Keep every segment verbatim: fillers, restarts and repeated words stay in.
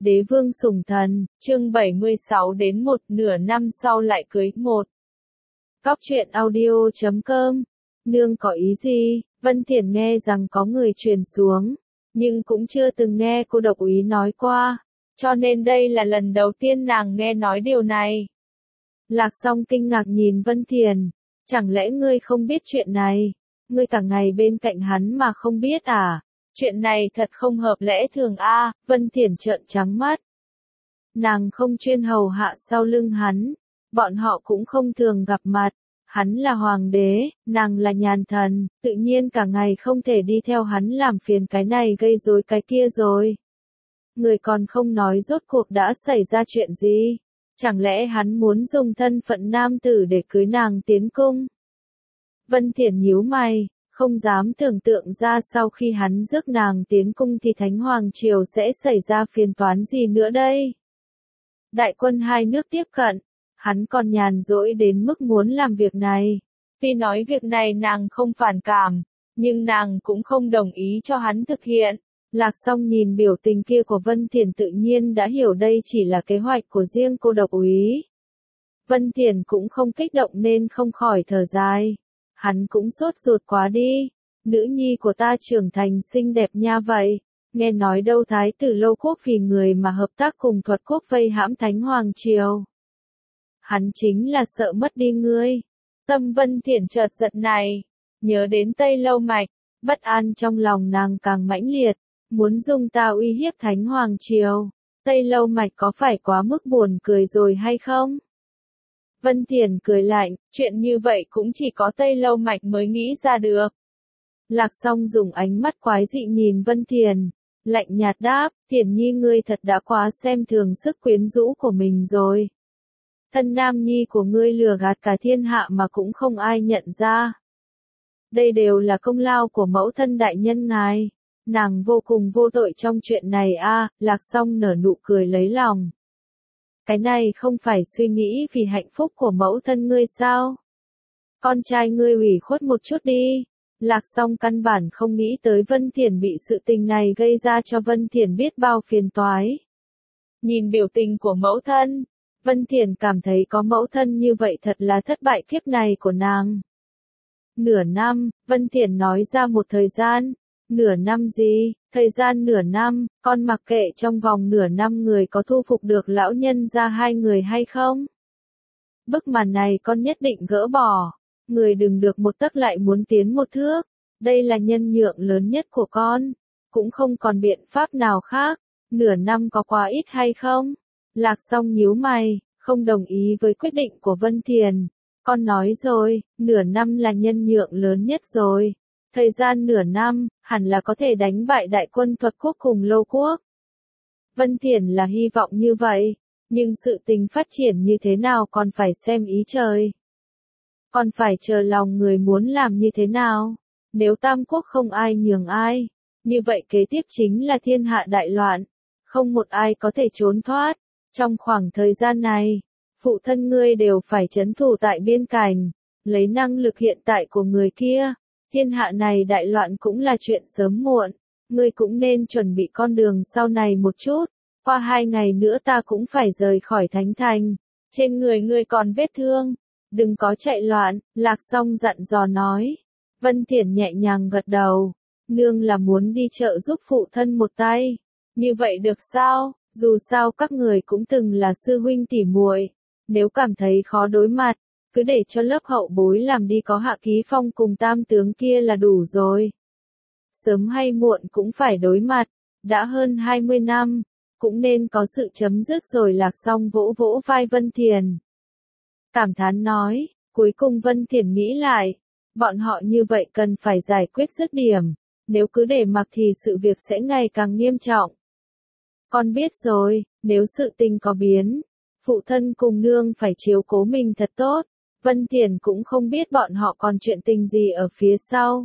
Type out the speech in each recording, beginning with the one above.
Đế vương sủng thần, chương bảy mươi sáu đến một nửa năm sau lại cưới một. Cóc truyện audio chấm com. Nương có ý gì? Vân Thiển nghe rằng có người truyền xuống, nhưng cũng chưa từng nghe cô độc úy nói qua, cho nên đây là lần đầu tiên nàng nghe nói điều này. Lạc Song kinh ngạc nhìn Vân Thiển, chẳng lẽ ngươi không biết chuyện này? Ngươi cả ngày bên cạnh hắn mà không biết à? Chuyện này thật không hợp lẽ thường a. À, Vân Thiển trợn trắng mắt. Nàng không chuyên hầu hạ sau lưng hắn, bọn họ cũng không thường gặp mặt. Hắn là hoàng đế, nàng là nhàn thần, tự nhiên cả ngày không thể đi theo hắn làm phiền cái này gây rối cái kia rồi. Người còn không nói rốt cuộc đã xảy ra chuyện gì? Chẳng lẽ hắn muốn dùng thân phận nam tử để cưới nàng tiến cung? Vân Thiển nhíu mày, không dám tưởng tượng ra sau khi hắn rước nàng tiến cung thì Thánh Hoàng Triều sẽ xảy ra phiền toán gì nữa đây? Đại quân hai nước tiếp cận, hắn còn nhàn rỗi đến mức muốn làm việc này. Tuy nói việc này nàng không phản cảm, nhưng nàng cũng không đồng ý cho hắn thực hiện. Lạc Song nhìn biểu tình kia của Vân Thiển tự nhiên đã hiểu đây chỉ là kế hoạch của riêng cô độc úy. Vân Thiển cũng không kích động nên không khỏi thở dài. Hắn cũng sốt ruột quá đi. Nữ nhi của ta trưởng thành xinh đẹp nha vậy. Nghe nói đâu thái tử Lâu Quốc vì người mà hợp tác cùng Thuật Quốc vây hãm Thánh Hoàng Triều. Hắn chính là sợ mất đi ngươi. Tâm Vân Thiển chợt giận này. Nhớ đến Tây Lâu Mạch. Bất an trong lòng nàng càng mãnh liệt. Muốn dùng ta uy hiếp Thánh Hoàng Triều. Tây Lâu Mạch có phải quá mức buồn cười rồi hay không? Vân Thiển cười lạnh, chuyện như vậy cũng chỉ có Tây Lâu Mạch mới nghĩ ra được. Lạc Song dùng ánh mắt quái dị nhìn Vân Thiển, lạnh nhạt đáp, Thiển nhi ngươi thật đã quá xem thường sức quyến rũ của mình rồi. Thân nam nhi của ngươi lừa gạt cả thiên hạ mà cũng không ai nhận ra. Đây đều là công lao của mẫu thân đại nhân ngài. Nàng vô cùng vô tội trong chuyện này a. À, Lạc Song nở nụ cười lấy lòng. Cái này không phải suy nghĩ vì hạnh phúc của mẫu thân ngươi sao? Con trai ngươi ủy khuất một chút đi. Lạc Song căn bản không nghĩ tới Vân Thiển bị sự tình này gây ra cho Vân Thiển biết bao phiền toái. Nhìn biểu tình của mẫu thân, Vân Thiển cảm thấy có mẫu thân như vậy thật là thất bại kiếp này của nàng. Nửa năm, Vân Thiển nói ra một thời gian. Nửa năm gì? Thời gian nửa năm, con mặc kệ trong vòng nửa năm người có thu phục được lão nhân ra hai người hay không? Bức màn này con nhất định gỡ bỏ. Người đừng được một tấc lại muốn tiến một thước. Đây là nhân nhượng lớn nhất của con. Cũng không còn biện pháp nào khác. Nửa năm có quá ít hay không? Lạc Song nhíu mày, không đồng ý với quyết định của Vân Thiển. Con nói rồi, nửa năm là nhân nhượng lớn nhất rồi. Thời gian nửa năm, hẳn là có thể đánh bại đại quân Thuật Quốc cùng Lâu Quốc. Vân Thiển là hy vọng như vậy, nhưng sự tình phát triển như thế nào còn phải xem ý trời. Còn phải chờ lòng người muốn làm như thế nào. Nếu Tam Quốc không ai nhường ai, như vậy kế tiếp chính là thiên hạ đại loạn. Không một ai có thể trốn thoát. Trong khoảng thời gian này, phụ thân ngươi đều phải trấn thủ tại biên cảnh, lấy năng lực hiện tại của người kia. Thiên hạ này đại loạn cũng là chuyện sớm muộn, ngươi cũng nên chuẩn bị con đường sau này một chút, qua hai ngày nữa ta cũng phải rời khỏi Thánh Thành, trên người ngươi còn vết thương, đừng có chạy loạn, Lạc Song dặn dò nói. Vân Thiển nhẹ nhàng gật đầu, nương là muốn đi chợ giúp phụ thân một tay, như vậy được sao, dù sao các người cũng từng là sư huynh tỉ muội, nếu cảm thấy khó đối mặt, cứ để cho lớp hậu bối làm đi có Hạ Ký Phong cùng tam tướng kia là đủ rồi. Sớm hay muộn cũng phải đối mặt, đã hơn hai mươi năm, cũng nên có sự chấm dứt rồi. Lạc Song vỗ vỗ vai Vân Thiển. Cảm thán nói, cuối cùng Vân Thiển nghĩ lại, bọn họ như vậy cần phải giải quyết dứt điểm, nếu cứ để mặc thì sự việc sẽ ngày càng nghiêm trọng. Con biết rồi, nếu sự tình có biến, phụ thân cùng nương phải chiếu cố mình thật tốt. Vân Thiển cũng không biết bọn họ còn chuyện tình gì ở phía sau.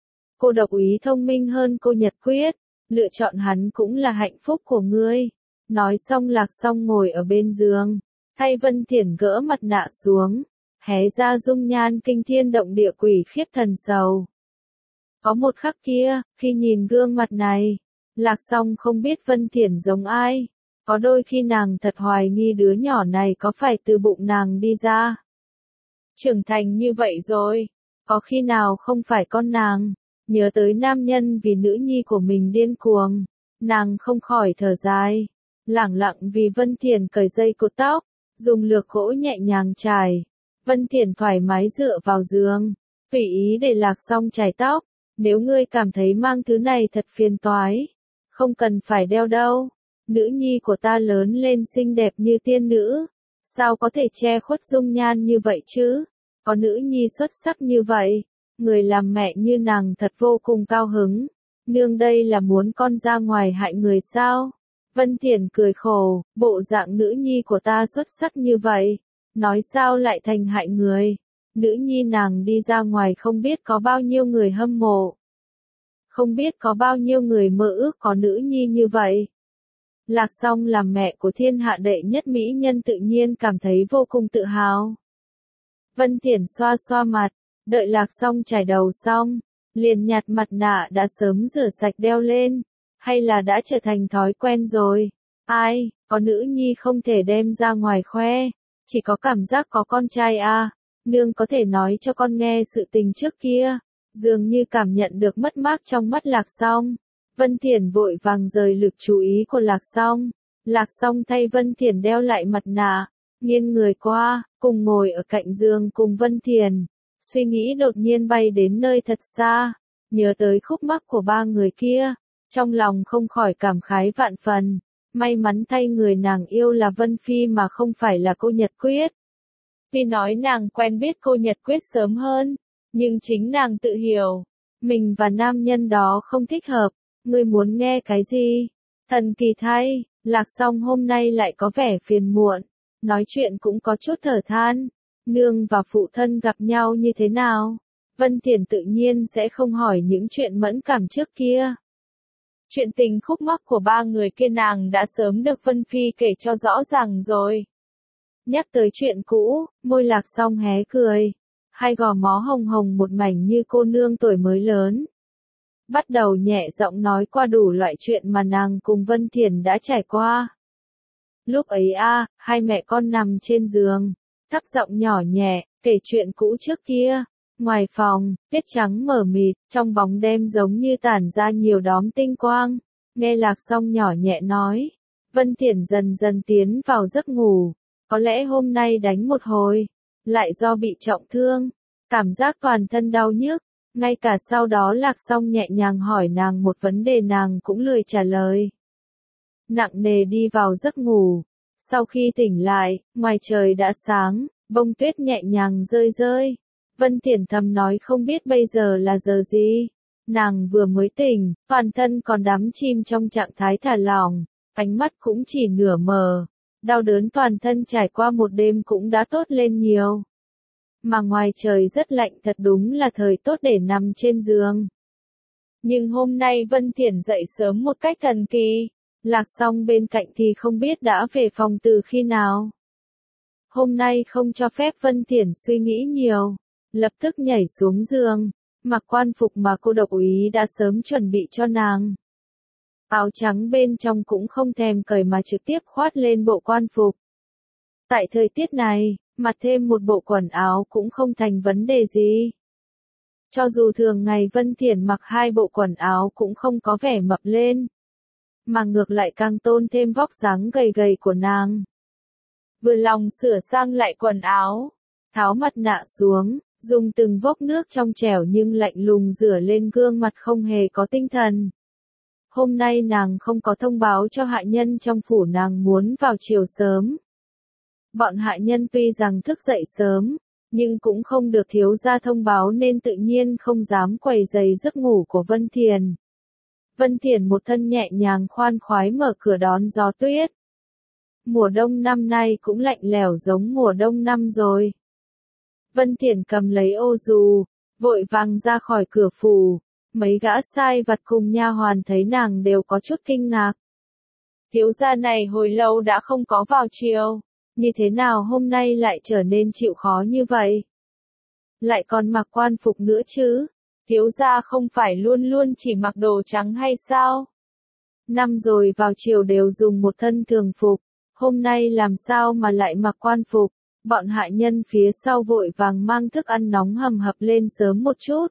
Cô độc úy thông minh hơn cô Nhật Quyết, lựa chọn hắn cũng là hạnh phúc của ngươi. Nói xong Lạc Song ngồi ở bên giường, thay Vân Thiển gỡ mặt nạ xuống, hé ra dung nhan kinh thiên động địa quỷ khiếp thần sầu. Có một khắc kia, khi nhìn gương mặt này, Lạc Song không biết Vân Thiển giống ai. Có đôi khi nàng thật hoài nghi đứa nhỏ này có phải từ bụng nàng đi ra. Trưởng thành như vậy rồi, có khi nào không phải con nàng, nhớ tới nam nhân vì nữ nhi của mình điên cuồng, nàng không khỏi thở dài, lẳng lặng vì Vân Thiển cởi dây cột tóc, dùng lược gỗ nhẹ nhàng chải. Vân Thiển thoải mái dựa vào giường, tùy ý để Lạc Song chải tóc, nếu ngươi cảm thấy mang thứ này thật phiền toái, không cần phải đeo đâu, nữ nhi của ta lớn lên xinh đẹp như tiên nữ, sao có thể che khuất dung nhan như vậy chứ, có nữ nhi xuất sắc như vậy, người làm mẹ như nàng thật vô cùng cao hứng, nương đây là muốn con ra ngoài hại người sao? Vân Thiển cười khổ, bộ dạng nữ nhi của ta xuất sắc như vậy, nói sao lại thành hại người, nữ nhi nàng đi ra ngoài không biết có bao nhiêu người hâm mộ, không biết có bao nhiêu người mơ ước có nữ nhi như vậy. Lạc Song làm mẹ của thiên hạ đệ nhất mỹ nhân tự nhiên cảm thấy vô cùng tự hào. Vân Thiển xoa xoa mặt, đợi Lạc Song chải đầu xong, liền nhặt mặt nạ đã sớm rửa sạch đeo lên, hay là đã trở thành thói quen rồi. Ai, có nữ nhi không thể đem ra ngoài khoe, chỉ có cảm giác có con trai à, nương có thể nói cho con nghe sự tình trước kia, dường như cảm nhận được mất mát trong mắt Lạc Song. Vân Thiển vội vàng rời lực chú ý của Lạc Song, Lạc Song thay Vân Thiển đeo lại mặt nạ, nghiêng người qua, cùng ngồi ở cạnh giường cùng Vân Thiển, suy nghĩ đột nhiên bay đến nơi thật xa, nhớ tới khúc mắc của ba người kia, trong lòng không khỏi cảm khái vạn phần, may mắn thay người nàng yêu là Vân Phi mà không phải là cô Nhật Quyết. Vì nói nàng quen biết cô Nhật Quyết sớm hơn, nhưng chính nàng tự hiểu, mình và nam nhân đó không thích hợp, ngươi muốn nghe cái gì? Thần kỳ thay, Lạc Song hôm nay lại có vẻ phiền muộn, nói chuyện cũng có chút thở than, nương và phụ thân gặp nhau như thế nào? Vân Thiển tự nhiên sẽ không hỏi những chuyện mẫn cảm trước kia. Chuyện tình khúc mắc của ba người kia nàng đã sớm được Vân Phi kể cho rõ ràng rồi. Nhắc tới chuyện cũ, môi Lạc Song hé cười, hai gò má hồng hồng một mảnh như cô nương tuổi mới lớn. Bắt đầu nhẹ giọng nói qua đủ loại chuyện mà nàng cùng Vân Thiển đã trải qua. Lúc ấy a, hai mẹ con nằm trên giường, thấp giọng nhỏ nhẹ, kể chuyện cũ trước kia. Ngoài phòng, tuyết trắng mờ mịt, trong bóng đêm giống như tản ra nhiều đóm tinh quang. Nghe Lạc Song nhỏ nhẹ nói, Vân Thiển dần dần tiến vào giấc ngủ. Có lẽ hôm nay đánh một hồi, lại do bị trọng thương, cảm giác toàn thân đau nhức. Ngay cả sau đó Lạc Song nhẹ nhàng hỏi nàng một vấn đề nàng cũng lười trả lời. Nặng nề đi vào giấc ngủ. Sau khi tỉnh lại, ngoài trời đã sáng, bông tuyết nhẹ nhàng rơi rơi. Vân Thiển thầm nói không biết bây giờ là giờ gì. Nàng vừa mới tỉnh, toàn thân còn đắm chìm trong trạng thái thả lỏng, ánh mắt cũng chỉ nửa mờ. Đau đớn toàn thân trải qua một đêm cũng đã tốt lên nhiều. Mà ngoài trời rất lạnh thật đúng là thời tốt để nằm trên giường. Nhưng hôm nay Vân Thiển dậy sớm một cách thần kỳ. Lạc Song bên cạnh thì không biết đã về phòng từ khi nào. Hôm nay không cho phép Vân Thiển suy nghĩ nhiều. Lập tức nhảy xuống giường, mặc quan phục mà cô độc úy đã sớm chuẩn bị cho nàng. Áo trắng bên trong cũng không thèm cởi mà trực tiếp khoát lên bộ quan phục. Tại thời tiết này, mặc thêm một bộ quần áo cũng không thành vấn đề gì. Cho dù thường ngày Vân Thiển mặc hai bộ quần áo cũng không có vẻ mập lên, mà ngược lại càng tôn thêm vóc dáng gầy gầy của nàng. Vừa lòng sửa sang lại quần áo, tháo mặt nạ xuống, dùng từng vốc nước trong trẻo nhưng lạnh lùng rửa lên gương mặt không hề có tinh thần. Hôm nay nàng không có thông báo cho hạ nhân trong phủ nàng muốn vào chiều sớm. Bọn hạ nhân tuy rằng thức dậy sớm, nhưng cũng không được thiếu gia thông báo nên tự nhiên không dám quấy rầy giấc ngủ của Vân Thiển. Vân Thiển một thân nhẹ nhàng khoan khoái mở cửa đón gió tuyết. Mùa đông năm nay cũng lạnh lẽo giống mùa đông năm rồi. Vân Thiển cầm lấy ô dù, vội vàng ra khỏi cửa phủ, mấy gã sai vặt cùng nha hoàn thấy nàng đều có chút kinh ngạc. Thiếu gia này hồi lâu đã không có vào chiều, như thế nào hôm nay lại trở nên chịu khó như vậy? Lại còn mặc quan phục nữa chứ? Thiếu gia không phải luôn luôn chỉ mặc đồ trắng hay sao? Năm rồi vào chiều đều dùng một thân thường phục, hôm nay làm sao mà lại mặc quan phục. Bọn hạ nhân phía sau vội vàng mang thức ăn nóng hầm hập lên sớm một chút.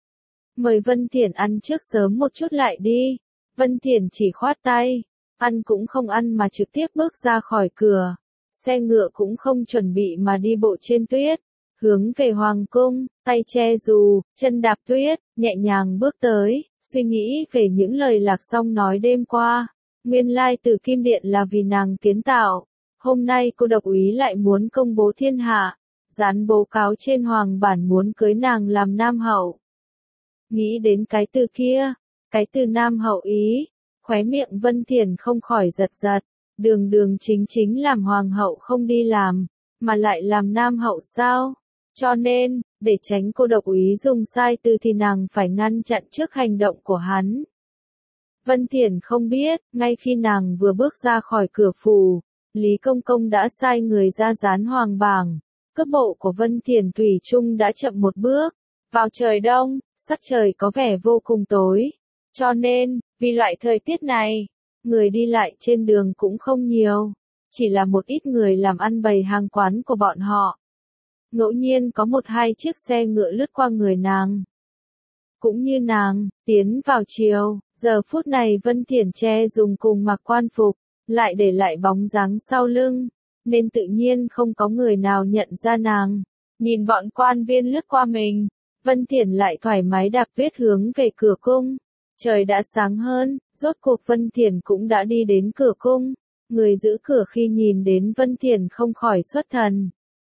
Mời Vân Thiển ăn trước sớm một chút lại đi. Vân Thiển chỉ khoát tay, ăn cũng không ăn mà trực tiếp bước ra khỏi cửa. Xe ngựa cũng không chuẩn bị mà đi bộ trên tuyết, hướng về hoàng cung, tay che dù, chân đạp tuyết, nhẹ nhàng bước tới, suy nghĩ về những lời Lạc Song nói đêm qua. Nguyên lai Tử Kim Điện là vì nàng kiến tạo. Hôm nay cô độc úy lại muốn công bố thiên hạ, dán bố cáo trên hoàng bản muốn cưới nàng làm nam hậu. Nghĩ đến cái từ kia, cái từ nam hậu ý, khóe miệng Vân Thiển không khỏi giật giật, đường đường chính chính làm hoàng hậu không đi làm, mà lại làm nam hậu sao? Cho nên, để tránh cô độc úy dùng sai từ thì nàng phải ngăn chặn trước hành động của hắn. Vân Thiển không biết, ngay khi nàng vừa bước ra khỏi cửa phủ, Lý Công Công đã sai người ra dán hoàng bảng. Cước bộ của Vân Thiển thủy chung đã chậm một bước. Vào trời đông, sắc trời có vẻ vô cùng tối. Cho nên, vì loại thời tiết này, người đi lại trên đường cũng không nhiều. Chỉ là một ít người làm ăn bày hàng quán của bọn họ. Ngẫu nhiên có một hai chiếc xe ngựa lướt qua người nàng. Cũng như nàng, tiến vào chiều, giờ phút này Vân Thiển che dùng cùng mặc quan phục, lại để lại bóng dáng sau lưng, nên tự nhiên không có người nào nhận ra nàng. Nhìn bọn quan viên lướt qua mình, Vân Thiển lại thoải mái đạp tuyết hướng về cửa cung. Trời đã sáng hơn, rốt cuộc Vân Thiển cũng đã đi đến cửa cung. Người giữ cửa khi nhìn đến Vân Thiển không khỏi xuất thần.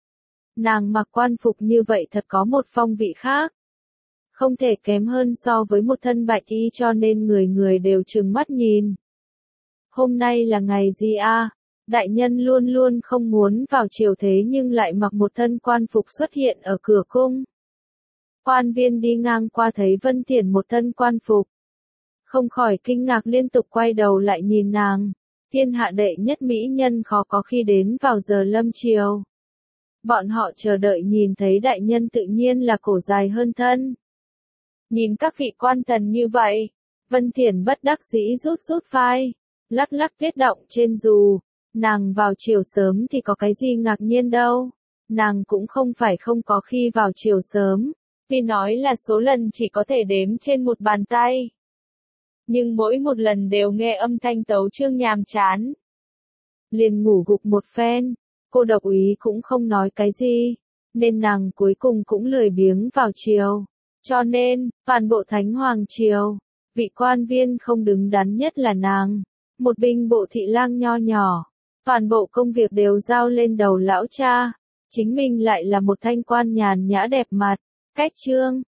Nàng mặc quan phục như vậy thật có một phong vị khác. Không thể kém hơn so với một thân bạch y, cho nên người người đều trừng mắt nhìn. Hôm nay là ngày gì a? À? Đại nhân luôn luôn không muốn vào triều thế nhưng lại mặc một thân quan phục xuất hiện ở cửa cung. Quan viên đi ngang qua thấy Vân Thiển một thân quan phục, không khỏi kinh ngạc liên tục quay đầu lại nhìn nàng. Thiên hạ đệ nhất mỹ nhân khó có khi đến vào giờ lâm chiều. Bọn họ chờ đợi nhìn thấy đại nhân tự nhiên là cổ dài hơn thân. Nhìn các vị quan tần như vậy, Vân Thiển bất đắc dĩ rút rút vai, lắc lắc tuyết động trên dù. Nàng vào chiều sớm thì có cái gì ngạc nhiên đâu. Nàng cũng không phải không có khi vào chiều sớm, vì nói là số lần chỉ có thể đếm trên một bàn tay. Nhưng mỗi một lần đều nghe âm thanh tấu chương nhàm chán. Liền ngủ gục một phen, cô độc úy cũng không nói cái gì, nên nàng cuối cùng cũng lười biếng vào chiều. Cho nên, toàn bộ Thánh Hoàng Triều, vị quan viên không đứng đắn nhất là nàng, một binh bộ thị lang nho nhỏ, toàn bộ công việc đều giao lên đầu lão cha, chính mình lại là một thanh quan nhàn nhã đẹp mặt, cách chương.